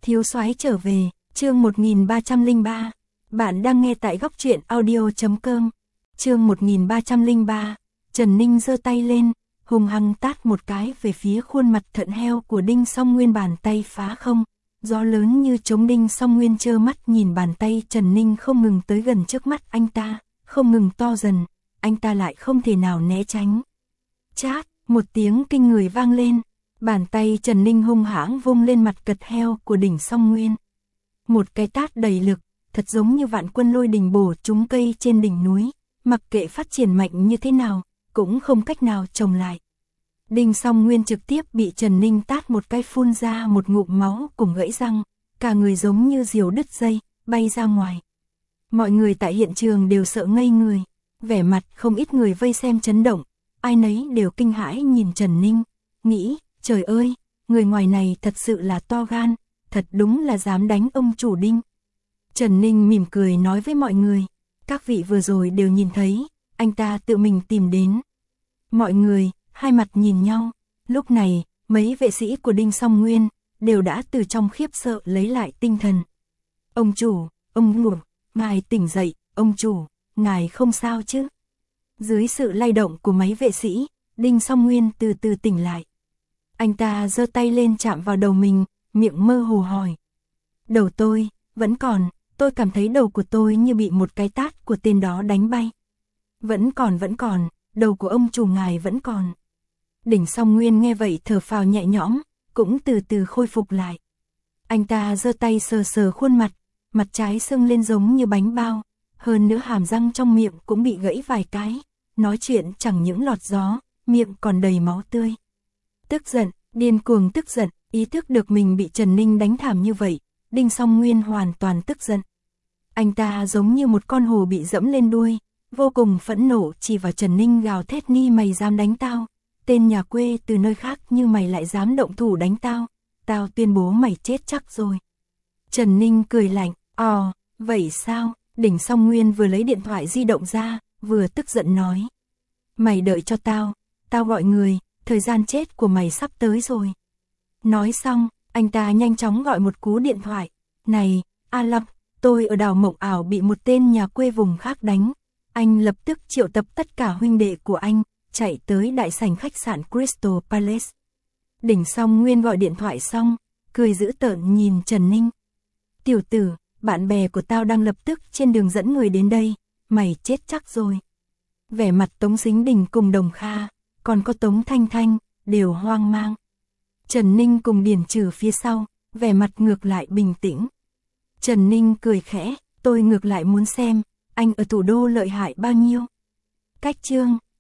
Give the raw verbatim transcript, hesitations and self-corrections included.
Thiếu soái trở về, chương một nghìn ba trăm lẻ ba. Bạn đang nghe tại góc truyện audio chấm com. Chương một nghìn ba trăm lẻ ba. Trần Ninh giơ tay lên, hung hăng tát một cái về phía khuôn mặt thận heo của Đinh Song Nguyên, bàn tay phá không. Gió lớn như trống. Đinh Song Nguyên trơ mắt nhìn bàn tay Trần Ninh không ngừng tới gần trước mắt anh ta, không ngừng to dần, anh ta lại không thể nào né tránh. Chát, một tiếng kinh người vang lên. Bàn tay Trần Ninh hung hãng vung lên mặt cật heo của Đinh Song Nguyên. Một cái tát đầy lực, thật giống như vạn quân lôi đình bổ trúng cây trên đỉnh núi, mặc kệ phát triển mạnh như thế nào, cũng không cách nào trồng lại. Đinh Song Nguyên trực tiếp bị Trần Ninh tát một cái phun ra một ngụm máu cùng gãy răng, cả người giống như diều đứt dây, bay ra ngoài. Mọi người tại hiện trường đều sợ ngây người, vẻ mặt không ít người vây xem chấn động, ai nấy đều kinh hãi nhìn Trần Ninh, nghĩ, trời ơi, người ngoài này thật sự là to gan, thật đúng là dám đánh ông chủ Đinh. Trần Ninh mỉm cười nói với mọi người, các vị vừa rồi đều nhìn thấy, anh ta tự mình tìm đến. Mọi người, hai mặt nhìn nhau, lúc này, mấy vệ sĩ của Đinh Song Nguyên, đều đã từ trong khiếp sợ lấy lại tinh thần. Ông chủ, ông ngủ, ngài tỉnh dậy, ông chủ, ngài không sao chứ? Dưới sự lay động của mấy vệ sĩ, Đinh Song Nguyên từ từ tỉnh lại. Anh ta giơ tay lên chạm vào đầu mình, miệng mơ hồ hỏi. Đầu tôi, vẫn còn, tôi cảm thấy đầu của tôi như bị một cái tát của tên đó đánh bay. Vẫn còn vẫn còn, đầu của ông chủ ngài vẫn còn. Đinh Song Nguyên nghe vậy thở phào nhẹ nhõm, cũng từ từ khôi phục lại. Anh ta giơ tay sờ sờ khuôn mặt, mặt trái sưng lên giống như bánh bao, hơn nữa hàm răng trong miệng cũng bị gãy vài cái, nói chuyện chẳng những lọt gió, miệng còn đầy máu tươi. Tức giận, điên cuồng tức giận, ý thức được mình bị Trần Ninh đánh thảm như vậy, Đinh Song Nguyên hoàn toàn tức giận. Anh ta giống như một con hổ bị dẫm lên đuôi, vô cùng phẫn nộ chỉ vào Trần Ninh gào thét, ni mày dám đánh tao, tên nhà quê từ nơi khác như mày lại dám động thủ đánh tao, tao tuyên bố mày chết chắc rồi. Trần Ninh cười lạnh, ồ, vậy sao? Đinh Song Nguyên vừa lấy điện thoại di động ra, vừa tức giận nói. Mày đợi cho tao, tao gọi người, thời gian chết của mày sắp tới rồi. Nói xong, anh ta nhanh chóng gọi một cú điện thoại. Này, A Lập, tôi ở đảo Mộng Ảo bị một tên nhà quê vùng khác đánh. Anh lập tức triệu tập tất cả huynh đệ của anh, chạy tới đại sảnh khách sạn Crystal Palace. Đinh Song Nguyên gọi điện thoại xong, cười dữ tợn nhìn Trần Ninh. Tiểu tử, bạn bè của tao đang lập tức trên đường dẫn người đến đây, mày chết chắc rồi. Vẻ mặt Tống Sính Đình cùng Đồng Kha, còn có Tống Thanh Thanh, đều hoang mang. Trần Ninh cùng Điển Trừ phía sau, vẻ mặt ngược lại bình tĩnh. Trần Ninh cười khẽ, tôi ngược lại muốn xem, anh ở thủ đô lợi hại bao nhiêu. Cách chương